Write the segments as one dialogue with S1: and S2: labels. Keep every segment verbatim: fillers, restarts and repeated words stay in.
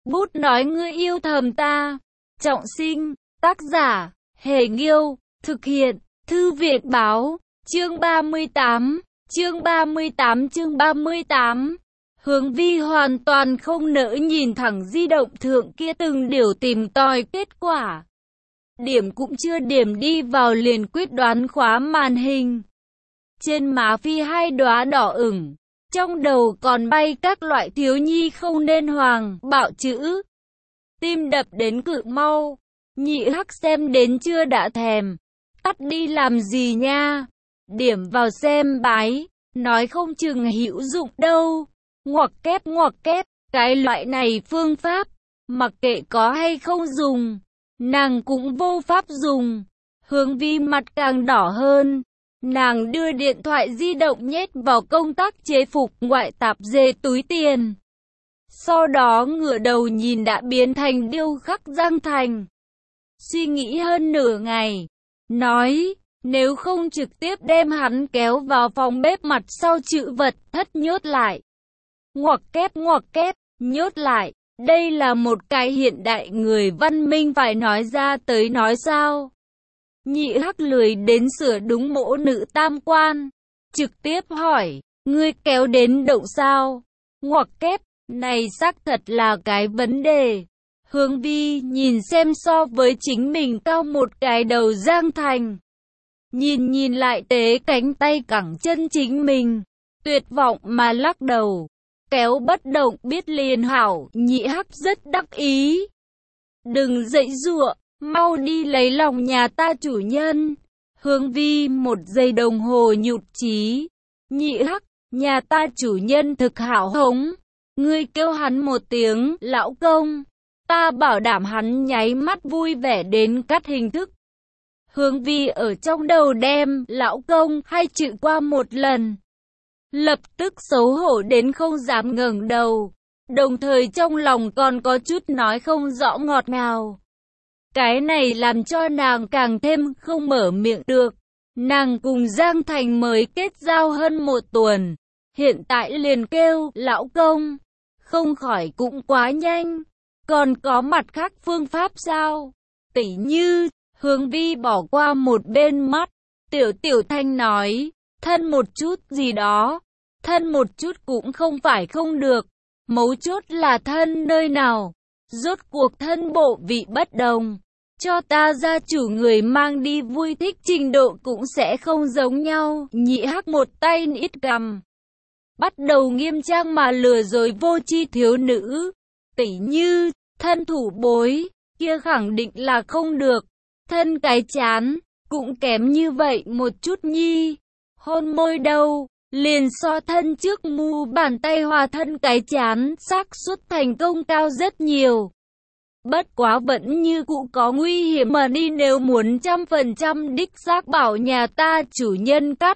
S1: Bút nói ngươi yêu thầm ta. Trọng sinh, tác giả, Hề Nghiêu, thực hiện, Thư viện Báo, chương ba mươi tám, chương ba mươi tám chương ba mươi tám. Hướng Vi hoàn toàn không nỡ nhìn thẳng di động thượng kia từng điều tìm tòi kết quả. Điểm cũng chưa điểm đi vào liền quyết đoán khóa màn hình. Trên má Phi hai đóa đỏ ửng, trong đầu còn bay các loại thiếu nhi không nên hoàng, bạo chữ. Tim đập đến cực mau, Nhị Hắc xem đến chưa đã thèm. Tắt đi làm gì nha? Điểm vào xem bái, nói không chừng hữu dụng đâu. Ngoặc kép ngoặc kép, cái loại này phương pháp, mặc kệ có hay không dùng, nàng cũng vô pháp dùng. Hướng Vi mặt càng đỏ hơn. Nàng đưa điện thoại di động nhét vào công tác chế phục ngoại tạp dề túi tiền. Sau đó ngửa đầu nhìn đã biến thành điêu khắc Giang Thành. Suy nghĩ hơn nửa ngày, nói, nếu không trực tiếp đem hắn kéo vào phòng bếp mặt sau chữ vật thất nhốt lại. Ngoặc kép ngoặc kép, nhốt lại, đây là một cái hiện đại người văn minh phải nói ra tới nói sao. Nhị Hắc lười đến sửa đúng mỗ nữ tam quan, trực tiếp hỏi, ngươi kéo đến đậu sao? Ngoặc kép, này xác thật là cái vấn đề. Hướng Vi nhìn xem so với chính mình cao một cái đầu Giang Thành. Nhìn nhìn lại tế cánh tay cẳng chân chính mình, tuyệt vọng mà lắc đầu. Kéo bất động biết liền hảo, Nhị Hắc rất đắc ý. Đừng dậy giụa, mau đi lấy lòng nhà ta chủ nhân. Hướng Vi một giây đồng hồ nhụt chí. Nhị Hắc, nhà ta chủ nhân thực hảo hống. Ngươi kêu hắn một tiếng, lão công. Ta bảo đảm hắn nháy mắt vui vẻ đến cắt hình thức. Hướng Vi ở trong đầu đem, lão công, hai chữ qua một lần. Lập tức xấu hổ đến không dám ngẩng đầu. Đồng thời trong lòng còn có chút nói không rõ ngọt ngào. Cái này làm cho nàng càng thêm không mở miệng được. Nàng cùng Giang Thành mới kết giao hơn một tuần. Hiện tại liền kêu, lão công. Không khỏi cũng quá nhanh. Còn có mặt khác phương pháp sao? Tỉ như, Hướng Vi bỏ qua một bên mắt. Tiểu Tiểu Thanh nói, thân một chút gì đó. Thân một chút cũng không phải không được. Mấu chốt là thân nơi nào. Rốt cuộc thân bộ vị bất đồng. Cho ta gia chủ người mang đi vui thích trình độ cũng sẽ không giống nhau. Nhị Hắc một tay nít cầm. Bắt đầu nghiêm trang mà lừa dối vô tri thiếu nữ. Tỉ như, thân thủ bối, kia khẳng định là không được. Thân cái chán, cũng kém như vậy một chút nhi. Hôn môi đâu, liền so thân trước mu bàn tay hòa thân cái chán, xác suất thành công cao rất nhiều. Bất quá vẫn như cũ có nguy hiểm mà đi nếu muốn trăm phần trăm đích xác bảo nhà ta chủ nhân cắt.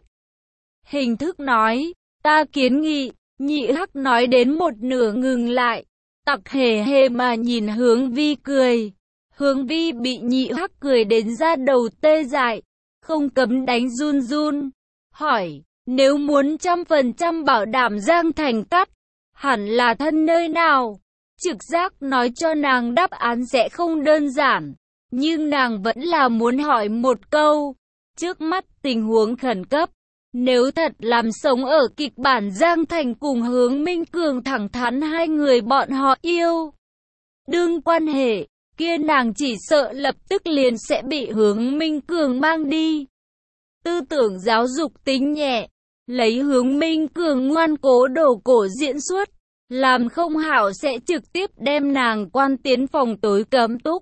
S1: Hình thức nói, ta kiến nghị, Nhị Hắc nói đến một nửa ngừng lại. Tặc hề hề mà nhìn Hướng Vi cười. Hướng Vi bị Nhị Hắc cười đến ra đầu tê dại, không cấm đánh run run. Hỏi, nếu muốn trăm phần trăm bảo đảm Giang Thành cắt, hẳn là thân nơi nào? Trực giác nói cho nàng đáp án sẽ không đơn giản, nhưng nàng vẫn là muốn hỏi một câu. Trước mắt tình huống khẩn cấp, nếu thật làm sống ở kịch bản Giang Thành cùng Hướng Minh Cường thẳng thắn hai người bọn họ yêu đương quan hệ, kia nàng chỉ sợ lập tức liền sẽ bị Hướng Minh Cường mang đi. Tư tưởng giáo dục tính nhẹ, lấy Hướng Minh Cường ngoan cố đổ cổ diễn xuất, làm không hảo sẽ trực tiếp đem nàng quan tiến phòng tối cấm túc.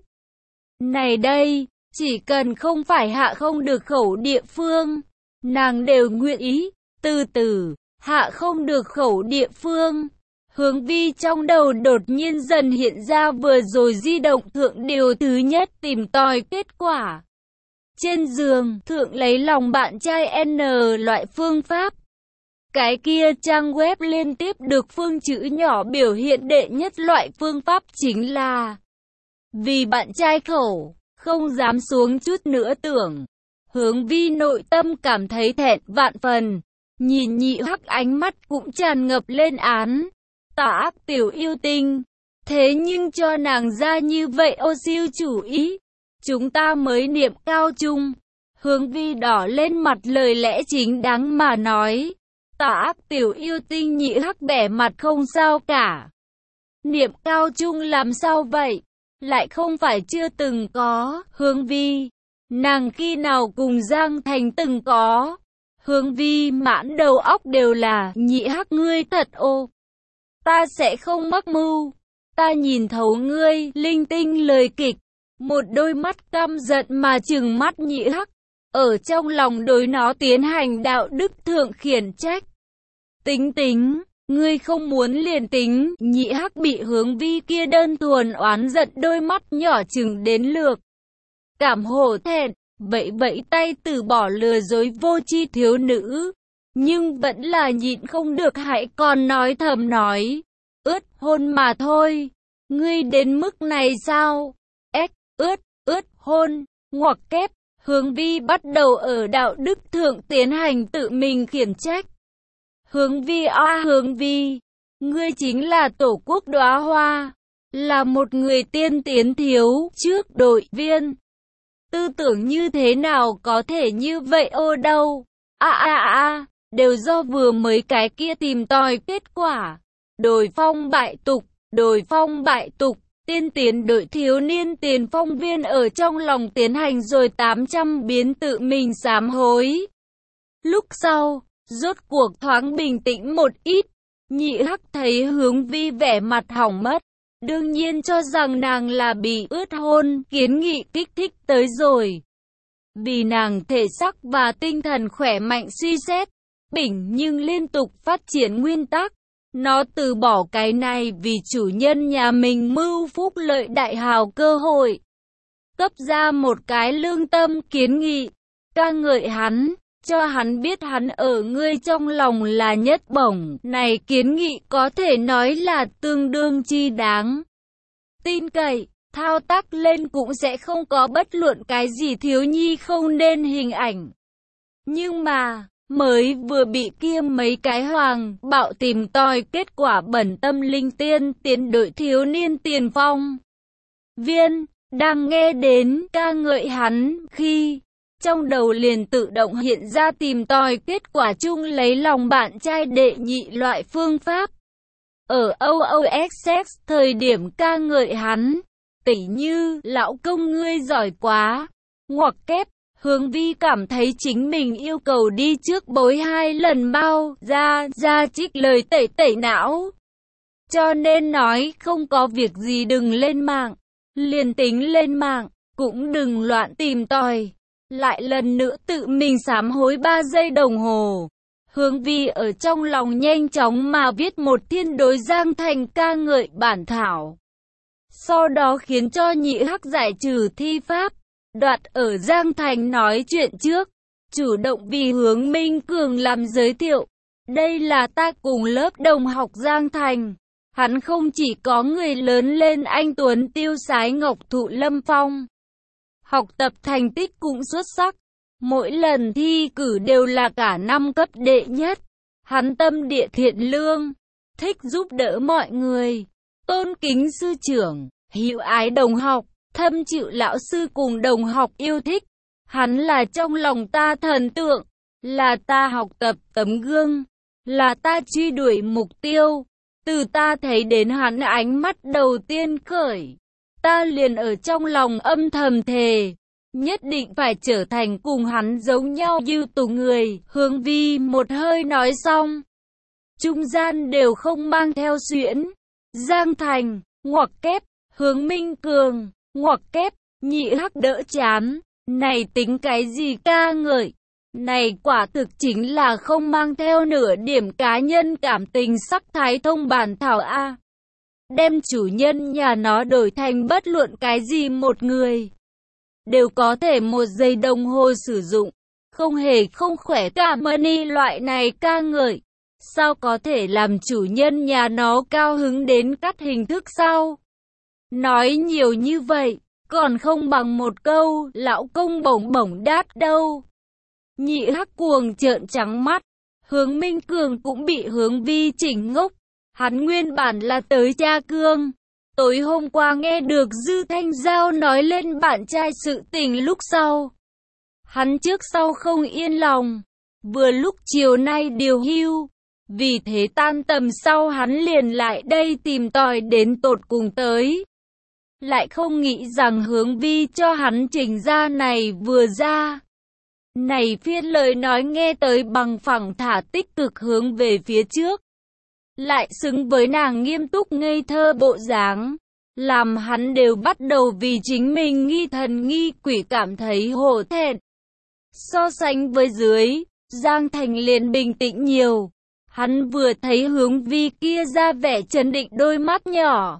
S1: Này đây, chỉ cần không phải hạ không được khẩu địa phương, nàng đều nguyện ý. Từ từ, hạ không được khẩu địa phương. Hướng Vi trong đầu đột nhiên dần hiện ra vừa rồi di động thượng điều thứ nhất tìm tòi kết quả. Trên giường, thượng lấy lòng bạn trai N loại phương pháp. Cái kia trang web liên tiếp được phương chữ nhỏ biểu hiện đệ nhất loại phương pháp chính là vì bạn trai khẩu, không dám xuống chút nữa tưởng. Hướng Vi nội tâm cảm thấy thẹn vạn phần, nhìn Nhị Hắc ánh mắt cũng tràn ngập lên án. Tà ác tiểu yêu tinh, Thế nhưng cho nàng ra như vậy ô siêu chủ ý, chúng ta mới niệm cao chung. Hướng Vi đỏ lên mặt lời lẽ chính đáng mà nói. Tà ác tiểu yêu tinh Nhị Hắc bẻ mặt không sao cả. Niệm cao chung làm sao vậy? Lại không phải chưa từng có. Hướng Vi, nàng khi nào cùng Giang Thành từng có? Hướng Vi mãn đầu óc đều là Nhị Hắc ngươi thật ô. Ta sẽ không mắc mưu. Ta nhìn thấu ngươi, linh tinh lời kịch. Một đôi mắt căm giận mà trừng mắt Nhị Hắc. Ở trong lòng đối nó tiến hành đạo đức thượng khiển trách. Tính tính, ngươi không muốn liền tính. Nhị Hắc bị Hướng Vi kia đơn thuần oán giận đôi mắt nhỏ chừng đến lược. Cảm hổ thẹn, vẫy vẫy tay từ bỏ lừa dối vô tri thiếu nữ. Nhưng vẫn là nhịn không được hãy còn nói thầm nói. Ướt hôn mà thôi. Ngươi đến mức này sao? Ếch, ướt, ướt hôn, ngoặc kép. Hướng Vi bắt đầu ở đạo đức thượng tiến hành tự mình khiển trách. Hướng Vi a Hướng Vi, ngươi chính là tổ quốc đóa hoa, là một người tiên tiến thiếu trước đội viên. Tư tưởng như thế nào có thể như vậy ô đâu? A a a, đều do vừa mới cái kia tìm tòi kết quả. Đồi phong bại tục, đồi phong bại tục. Tiên tiến đội thiếu niên tiền phong viên ở trong lòng tiến hành rồi tám trăm biến tự mình sám hối. Lúc sau, rốt cuộc thoáng bình tĩnh một ít, Nhị Hắc thấy Hướng Vi vẻ mặt hỏng mất. Đương nhiên cho rằng nàng là bị ướt hôn, kiến nghị kích thích tới rồi. Vì nàng thể sắc và tinh thần khỏe mạnh suy xét, bỉnh nhưng liên tục phát triển nguyên tắc. Nó từ bỏ cái này vì chủ nhân nhà mình mưu phúc lợi đại hào cơ hội. Cấp ra một cái lương tâm kiến nghị, ca ngợi hắn, cho hắn biết hắn ở ngươi trong lòng là nhất bổng. Này kiến nghị có thể nói là tương đương chi đáng tin cậy, thao tác lên cũng sẽ không có bất luận cái gì thiếu nhi không nên hình ảnh. Nhưng mà, mới vừa bị kia mấy cái hoàng bạo tìm tòi kết quả bẩn tâm linh tiên tiến đội thiếu niên tiền phong viên, đang nghe đến ca ngợi hắn khi trong đầu liền tự động hiện ra tìm tòi kết quả chung lấy lòng bạn trai đệ nhị loại phương pháp. Ở o o ét ét thời điểm ca ngợi hắn, tỉ như lão công ngươi giỏi quá, ngoặc kép. Hướng Vi cảm thấy chính mình yêu cầu đi trước bối hai lần bao ra ra trích lời tẩy tẩy não. Cho nên nói không có việc gì đừng lên mạng, liền tính lên mạng, cũng đừng loạn tìm tòi. Lại lần nữa tự mình sám hối ba giây đồng hồ. Hướng Vi ở trong lòng nhanh chóng mà viết một thiên đối Giang Thành ca ngợi bản thảo. Sau đó khiến cho Nhị Hắc giải trừ thi pháp. Đoạt ở Giang Thành nói chuyện trước, chủ động vì Hướng Minh Cường làm giới thiệu. Đây là ta cùng lớp đồng học Giang Thành. Hắn không chỉ có người lớn lên anh tuấn tiêu sái ngọc thụ lâm phong. Học tập thành tích cũng xuất sắc. Mỗi lần thi cử đều là cả năm cấp đệ nhất. Hắn tâm địa thiện lương, thích giúp đỡ mọi người, tôn kính sư trưởng, hữu ái đồng học. Thâm chịu lão sư cùng đồng học yêu thích. Hắn là trong lòng ta thần tượng, là ta học tập tấm gương, là ta truy đuổi mục tiêu. Từ ta thấy đến hắn ánh mắt đầu tiên khởi, ta liền ở trong lòng âm thầm thề, nhất định phải trở thành cùng hắn giống nhau ưu tú người. Hướng Vi một hơi nói xong, trung gian đều không mang theo xuyễn. Giang Thành, ngoặc kép, Hướng Minh Cường, ngoặc kép. Nhị Hắc đỡ chán, này tính cái gì ca ngợi, này quả thực chính là không mang theo nửa điểm cá nhân cảm tình sắc thái thông bản thảo A. Đem chủ nhân nhà nó đổi thành bất luận cái gì một người, đều có thể một giây đồng hồ sử dụng, không hề không khỏe cả money loại này ca ngợi. Sao có thể làm chủ nhân nhà nó cao hứng đến cắt hình thức sao? Nói nhiều như vậy, còn không bằng một câu, lão công bổng bổng đát đâu. Nhị Hắc cuồng trợn trắng mắt, Hướng Minh Cường cũng bị Hướng Vi chỉnh ngốc. Hắn nguyên bản là tới tra cương, Tối hôm qua nghe được Dư Thanh Giao nói lên bạn trai sự tình lúc sau. Hắn trước sau không yên lòng. Vừa lúc chiều nay điều hưu. Vì thế tan tầm sau hắn liền lại đây tìm tòi đến tột cùng tới. Lại không nghĩ rằng Hướng Vi cho hắn trình ra này vừa ra. Này phiên lời nói nghe tới bằng phẳng thả tích cực hướng về phía trước. Lại xứng với nàng nghiêm túc ngây thơ bộ dáng. Làm hắn đều bắt đầu vì chính mình nghi thần nghi quỷ cảm thấy hổ thẹn. So sánh với dưới, Giang Thành liền bình tĩnh nhiều. Hắn vừa thấy Hướng Vi kia ra vẻ trấn định đôi mắt nhỏ.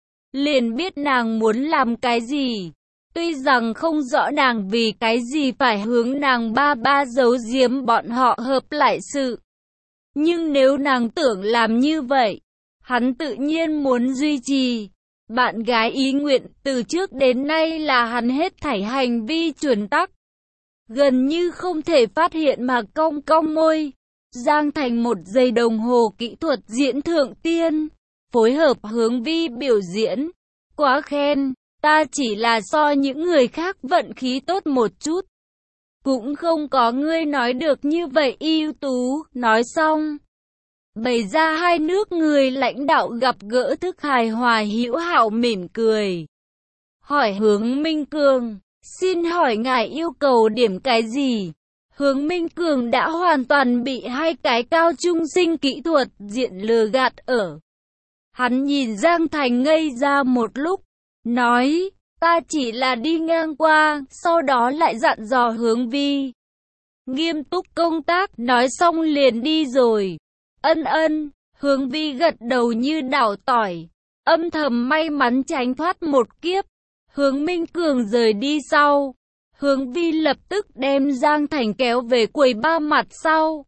S1: Liền biết nàng muốn làm cái gì. Tuy rằng không rõ nàng vì cái gì phải hướng nàng ba ba giấu giếm bọn họ hợp lại sự. Nhưng nếu nàng tưởng làm như vậy, hắn tự nhiên muốn duy trì. Bạn gái ý nguyện từ trước đến nay là hắn hết thảy hành vi chuẩn tắc. Gần như không thể phát hiện mà cong cong môi. Giang Thành một giây đồng hồ kỹ thuật diễn thượng tiên. Phối hợp Hướng Vi biểu diễn. Quá khen, ta chỉ là so những người khác vận khí tốt một chút. Cũng không có ngươi nói được như vậy ưu tú. Nói xong, bày ra hai nước người lãnh đạo gặp gỡ thức hài hòa hữu hảo mỉm cười. Hỏi Hướng Minh Cường, xin hỏi ngài yêu cầu điểm cái gì? Hướng Minh Cường đã hoàn toàn bị hai cái cao trung sinh kỹ thuật diện lừa gạt ở. Hắn nhìn Giang Thành ngây ra một lúc, nói, ta chỉ là đi ngang qua, sau đó lại dặn dò Hướng Vi. Nghiêm túc công tác, nói xong liền đi rồi. Ân ân, Hướng Vi gật đầu như đảo tỏi, âm thầm may mắn tránh thoát một kiếp. Hướng Minh Cường rời đi sau. Hướng Vi lập tức đem Giang Thành kéo về quầy ba mặt sau.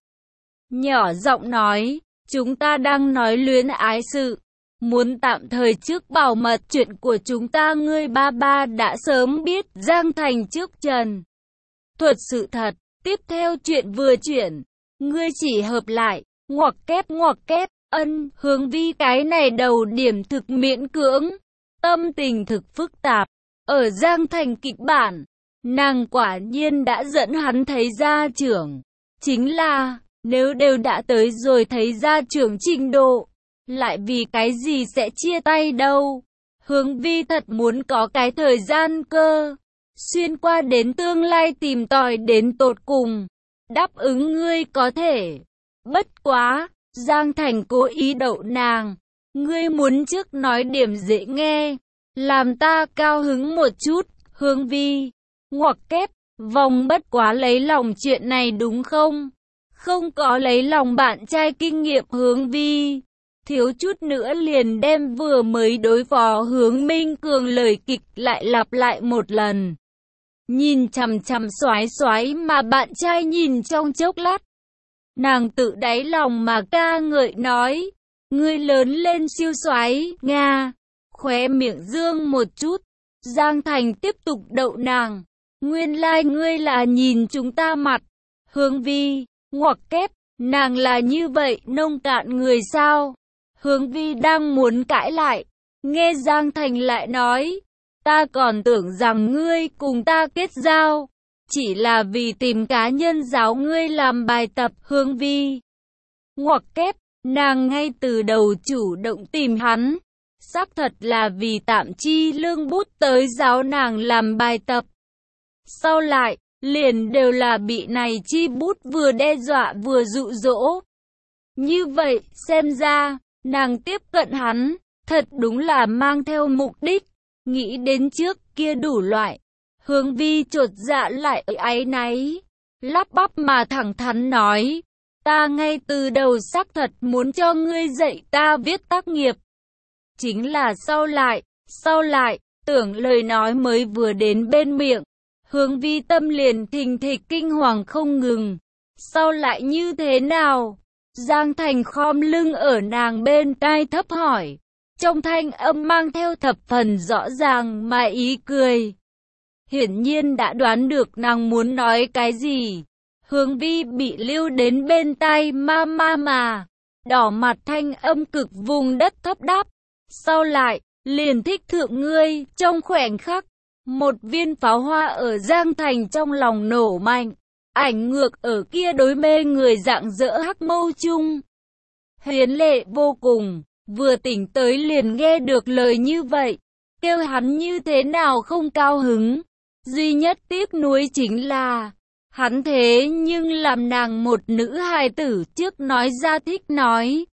S1: Nhỏ giọng nói, chúng ta đang nói luyến ái sự. Muốn tạm thời trước bảo mật chuyện của chúng ta ngươi ba ba đã sớm biết. Giang Thành trước trần thuật sự thật. Tiếp theo chuyện vừa chuyển. Ngươi chỉ hợp lại. Ngoặc kép ngoặc kép. Ân, Hướng Vi cái này đầu điểm thực miễn cưỡng. Tâm tình thực phức tạp. Ở Giang Thành kịch bản, nàng quả nhiên đã dẫn hắn thấy gia trưởng. Chính là, nếu đều đã tới rồi thấy gia trưởng trình độ, lại vì cái gì sẽ chia tay đâu. Hướng Vi thật muốn có cái thời gian cơ, xuyên qua đến tương lai tìm tòi đến tột cùng. Đáp ứng ngươi có thể. Bất quá, Giang Thành cố ý đậu nàng. Ngươi muốn trước nói điểm dễ nghe. Làm ta cao hứng một chút, Hướng Vi. Ngoặc kép, vòng bất quá lấy lòng chuyện này đúng không? Không có lấy lòng bạn trai kinh nghiệm Hướng Vi. Thiếu chút nữa liền đem vừa mới đối phó Hướng Minh Cường lời kịch lại lặp lại một lần. Nhìn chằm chằm xoái xoái mà bạn trai nhìn trong chốc lát. Nàng tự đáy lòng mà ca ngợi nói. Ngươi lớn lên siêu xoái, Nga. Khóe miệng dương một chút. Giang Thành tiếp tục đậu nàng. Nguyên lai like ngươi là nhìn chúng ta mặt. Hướng Vi, ngoặc kép, nàng là như vậy nông cạn người sao? Hướng Vi đang muốn cãi lại. Nghe Giang Thành lại nói. Ta còn tưởng rằng ngươi cùng ta kết giao. Chỉ là vì tìm cá nhân giáo ngươi làm bài tập. Hướng Vi, ngoặc kép, nàng ngay từ đầu chủ động tìm hắn. Xác thật là vì tạm chi lương bút tới giáo nàng làm bài tập. Sau lại, liền đều là bị này chi bút vừa đe dọa vừa dụ dỗ. Như vậy, xem ra, nàng tiếp cận hắn, thật đúng là mang theo mục đích. Nghĩ đến trước kia đủ loại. Hướng Vi chột dạ lại áy náy. Lắp bắp mà thẳng thắn nói. Ta ngay từ đầu xác thật muốn cho ngươi dạy ta viết tác nghiệp. Chính là sau lại, sau lại, tưởng lời nói mới vừa đến bên miệng. Hướng Vi tâm liền thình thịch kinh hoàng không ngừng. Sau lại như thế nào? Giang Thành khom lưng ở nàng bên tai thấp hỏi. Trong thanh âm mang theo thập phần rõ ràng mà ý cười. Hiển nhiên đã đoán được nàng muốn nói cái gì. Hướng Vi bị lưu đến bên tai ma ma mà. Đỏ mặt thanh âm cực vùng đất thấp đáp. Sau lại, liền thích thượng ngươi. Trong khoảnh khắc, một viên pháo hoa ở Giang Thành trong lòng nổ mạnh, ảnh ngược ở kia đối mê người rạng rỡ hắc mâu chung. Hiến lệ vô cùng, vừa tỉnh tới liền nghe được lời như vậy, kêu hắn như thế nào không cao hứng. Duy nhất tiếc nuối chính là, hắn thế nhưng làm nàng một nữ hài tử trước nói ra thích nói.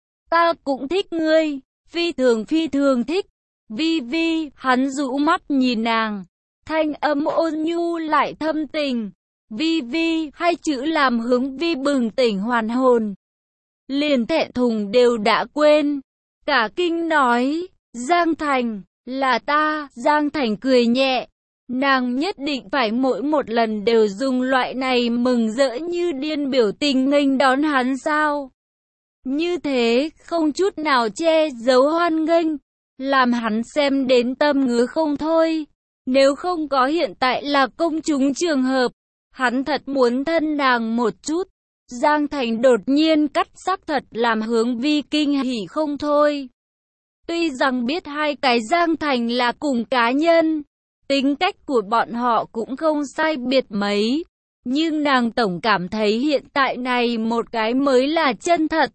S1: Ta cũng thích ngươi, phi thường phi thường thích. Vi Vi, hắn rũ mắt nhìn nàng, thanh âm ôn nhu lại thâm tình. Vi Vi, hai chữ làm Hướng Vi bừng tỉnh hoàn hồn. Liền thẹn thùng đều đã quên. Cả kinh nói, Giang Thành, là ta. Giang Thành cười nhẹ. Nàng nhất định phải mỗi một lần đều dùng loại này mừng rỡ như điên biểu tình nghênh đón hắn sao? Như thế, không chút nào che giấu hoan nghênh, làm hắn xem đến tâm ngứa không thôi. Nếu không có hiện tại là công chúng trường hợp, hắn thật muốn thân nàng một chút. Giang Thành đột nhiên cắt sắc thật làm Hướng Vi kinh hỉ không thôi. Tuy rằng biết hai cái Giang Thành là cùng cá nhân, tính cách của bọn họ cũng không sai biệt mấy, nhưng nàng tổng cảm thấy hiện tại này một cái mới là chân thật.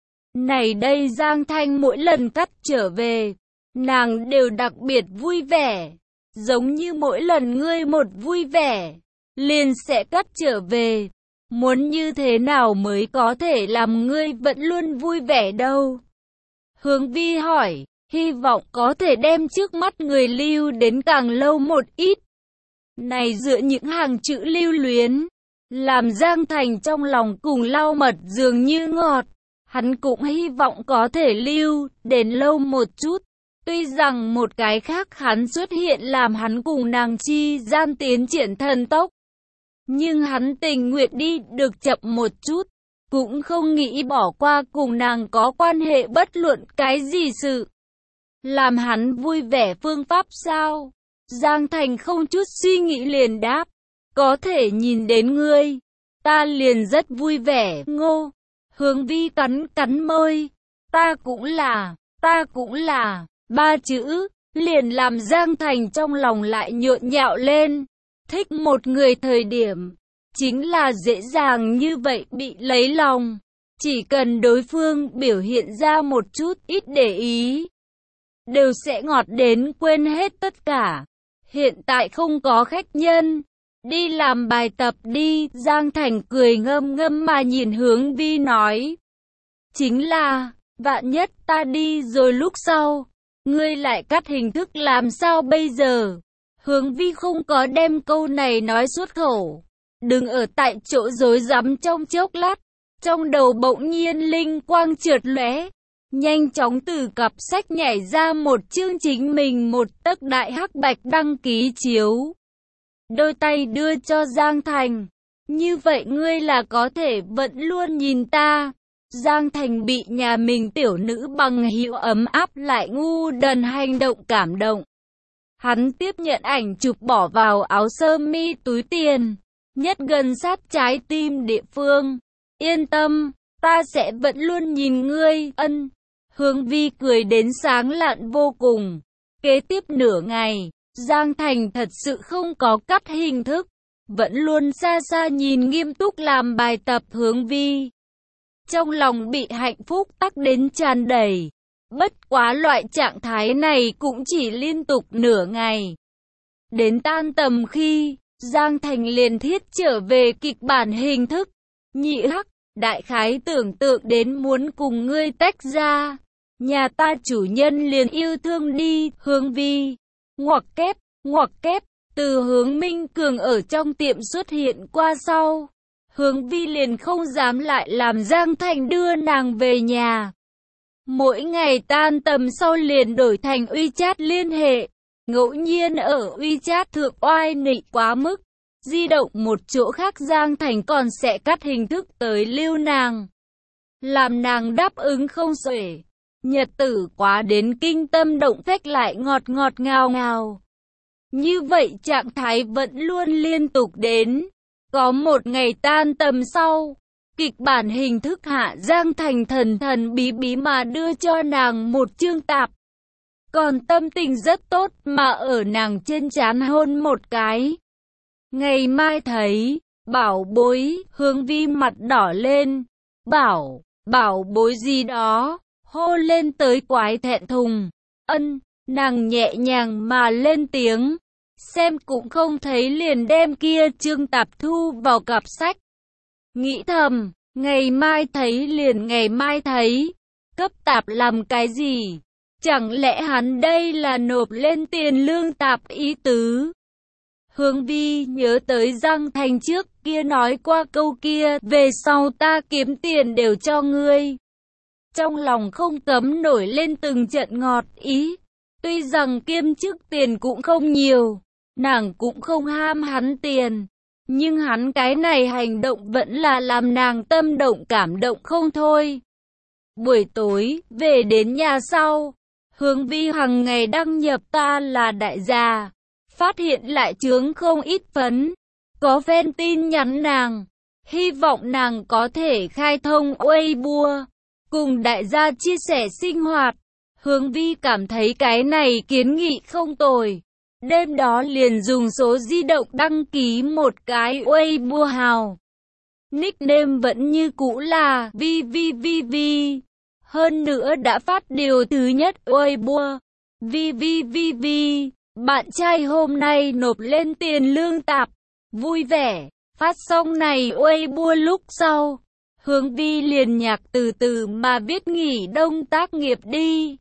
S1: Này đây Giang Thanh mỗi lần cắt trở về, nàng đều đặc biệt vui vẻ, giống như mỗi lần ngươi một vui vẻ, liền sẽ cắt trở về. Muốn như thế nào mới có thể làm ngươi vẫn luôn vui vẻ đâu? Hướng Vi hỏi, hy vọng có thể đem trước mắt người lưu đến càng lâu một ít. Này dựa những hàng chữ lưu luyến, làm Giang Thành trong lòng cùng lau mật dường như ngọt. Hắn cũng hy vọng có thể lưu đến lâu một chút. Tuy rằng một cái khác hắn xuất hiện làm hắn cùng nàng chi gian tiến triển thần tốc, nhưng hắn tình nguyện đi được chậm một chút, cũng không nghĩ bỏ qua cùng nàng có quan hệ bất luận cái gì sự. Làm hắn vui vẻ phương pháp sao? Giang Thành không chút suy nghĩ liền đáp, có thể nhìn đến ngươi, ta liền rất vui vẻ. Ngô Hướng Vi cắn cắn môi, ta cũng là, ta cũng là, ba chữ, liền làm Giang Thành trong lòng lại nhộn nhạo lên. Thích một người thời điểm, chính là dễ dàng như vậy bị lấy lòng. Chỉ cần đối phương biểu hiện ra một chút ít để ý, đều sẽ ngọt đến quên hết tất cả. Hiện tại không có khách nhân, đi làm bài tập đi. Giang Thành cười ngâm ngâm mà nhìn Hướng Vi nói, chính là, vạn nhất ta đi rồi lúc sau, ngươi lại cắt hình thức làm sao bây giờ? Hướng Vi không có đem câu này nói xuất khẩu, đừng ở tại chỗ rối rắm trong chốc lát, trong đầu bỗng nhiên linh quang chợt lóe, nhanh chóng từ cặp sách nhảy ra một chương chính mình một tấc đại hắc bạch đăng ký chiếu. Đôi tay đưa cho Giang Thành, như vậy ngươi là có thể vẫn luôn nhìn ta. Giang Thành bị nhà mình tiểu nữ bằng hữu ấm áp lại ngu đần hành động cảm động. Hắn tiếp nhận ảnh chụp bỏ vào áo sơ mi túi tiền, nhất gần sát trái tim địa phương. Yên tâm, ta sẽ vẫn luôn nhìn ngươi. Ân. Hướng Vi cười đến sáng lạn vô cùng. Kế tiếp nửa ngày, Giang Thành thật sự không có cắt hình thức, vẫn luôn xa xa nhìn nghiêm túc làm bài tập Hướng Vi. Trong lòng bị hạnh phúc tắc đến tràn đầy. Bất quá loại trạng thái này cũng chỉ liên tục nửa ngày. Đến tan tầm khi, Giang Thành liền thiết trở về kịch bản hình thức. Nhị hắc, đại khái tưởng tượng đến muốn cùng ngươi tách ra. Nhà ta chủ nhân liền yêu thương đi. Hướng Vi, ngoặc kép, ngoặc kép, từ Hướng Minh Cường ở trong tiệm xuất hiện qua sau. Hướng Vi liền không dám lại làm Giang Thành đưa nàng về nhà. Mỗi ngày tan tầm sau liền đổi thành WeChat liên hệ. Ngẫu nhiên ở WeChat thượng oai nịnh quá mức. Di động một chỗ khác Giang Thành còn sẽ cắt hình thức tới lưu nàng, làm nàng đáp ứng không xuể. Nhật tử quá đến kinh tâm động phách lại ngọt ngọt ngào ngào. Như vậy trạng thái vẫn luôn liên tục đến. Có một ngày tan tầm sau, kịch bản hình thức hạ Giang Thành thần thần bí bí mà đưa cho nàng một chương tạp. còn tâm tình rất tốt mà ở nàng trên trán hôn một cái. Ngày mai thấy, bảo bối, Hướng Vi mặt đỏ lên, bảo, bảo bối gì đó, hô lên tới quái thẹn thùng. Ân, nàng nhẹ nhàng mà lên tiếng, xem cũng không thấy liền đem kia chương tạp thu vào cặp sách. Nghĩ thầm, ngày mai thấy liền ngày mai thấy, cấp tạp làm cái gì? Chẳng lẽ hắn đây là nộp lên tiền lương tạp ý tứ? Hướng Vi nhớ tới Giang Thành trước kia nói qua câu kia, về sau ta kiếm tiền đều cho ngươi. Trong lòng không cấm nổi lên từng trận ngọt ý. Tuy rằng kiêm chức tiền cũng không nhiều, nàng cũng không ham hắn tiền, nhưng hắn cái này hành động vẫn là làm nàng tâm động cảm động không thôi. Buổi tối, về đến nhà sau, Hướng Vi hằng ngày đăng nhập ta là đại gia, phát hiện lại chướng không ít phấn, có fan tin nhắn nàng, hy vọng nàng có thể khai thông Weibo, cùng đại gia chia sẻ sinh hoạt. Hướng Vi cảm thấy cái này kiến nghị không tồi. Đêm đó liền dùng số di động đăng ký một cái Weibo hào. Nickname vẫn như cũ là Vi Vi Vi Vi. Hơn nữa đã phát điều thứ nhất Weibo. Vi Vi Vi Vi. Bạn trai hôm nay nộp lên tiền lương tạp. Vui vẻ. Phát xong này Weibo lúc sau, Hướng Vi liền nhạc từ từ mà viết nghỉ đông tác nghiệp đi.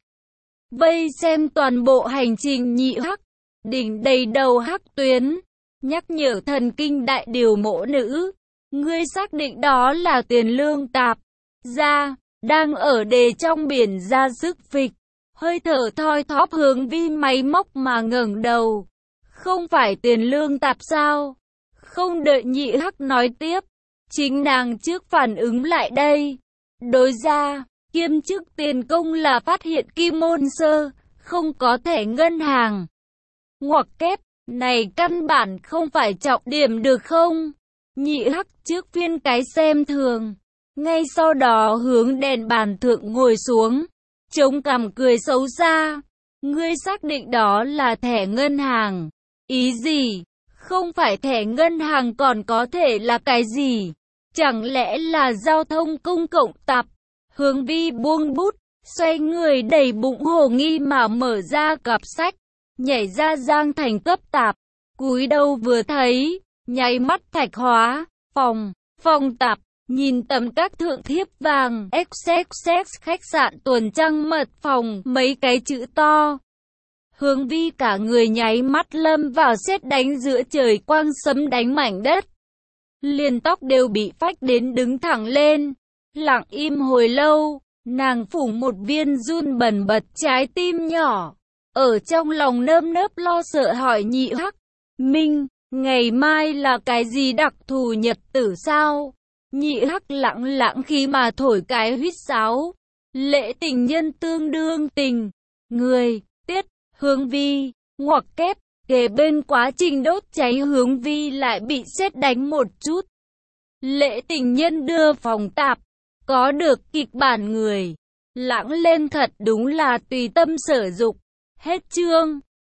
S1: Vây xem toàn bộ hành trình nhị hắc, đỉnh đầy đầu hắc tuyến, nhắc nhở thần kinh đại điều mỗ nữ. Ngươi xác định đó là tiền lương tạp. Ra, đang ở đề trong biển ra sức phịch, hơi thở thoi thóp Hướng Vi máy móc mà ngẩng đầu. Không phải tiền lương tạp sao? Không đợi nhị hắc nói tiếp, chính nàng trước phản ứng lại đây. Đối ra, kiêm chức tiền công là phát hiện kim môn sơ, không có thẻ ngân hàng. Ngoặc kép, này căn bản không phải trọng điểm được không? Nhị hắc trước phiên cái xem thường, ngay sau đó hướng đèn bàn thượng ngồi xuống, chống cằm cười xấu xa. Ngươi xác định đó là thẻ ngân hàng? Ý gì? Không phải thẻ ngân hàng còn có thể là cái gì? Chẳng lẽ là giao thông công cộng tạp? Hướng Vi buông bút, xoay người đầy bụng hồ nghi mà mở ra cặp sách, nhảy ra Giang Thành cấp tạp, cúi đầu vừa thấy, nháy mắt thạch hóa, phòng, phòng tạp, nhìn tấm các thượng thiếp vàng, xx xx khách sạn tuần trăng mật phòng, mấy cái chữ to. Hướng Vi cả người nháy mắt lâm vào sét đánh giữa trời quang sấm đánh mảnh đất. Liền tóc đều bị phách đến đứng thẳng lên. Lặng im hồi lâu, nàng phủ một viên run bần bật trái tim nhỏ. Ở trong lòng nơm nớp lo sợ hỏi nhị hắc, Minh, ngày mai là cái gì đặc thù nhật tử sao? Nhị hắc lặng lặng khi mà thổi cái huýt sáo. Lễ tình nhân tương đương tình. Người, tiết, Hướng Vi, ngoặc kép, kề bên quá trình đốt cháy Hướng Vi lại bị sét đánh một chút. Lễ tình nhân đưa phòng tạp, có được kịch bản người. Lãng lên thật đúng là tùy tâm sở dục. Hết chương.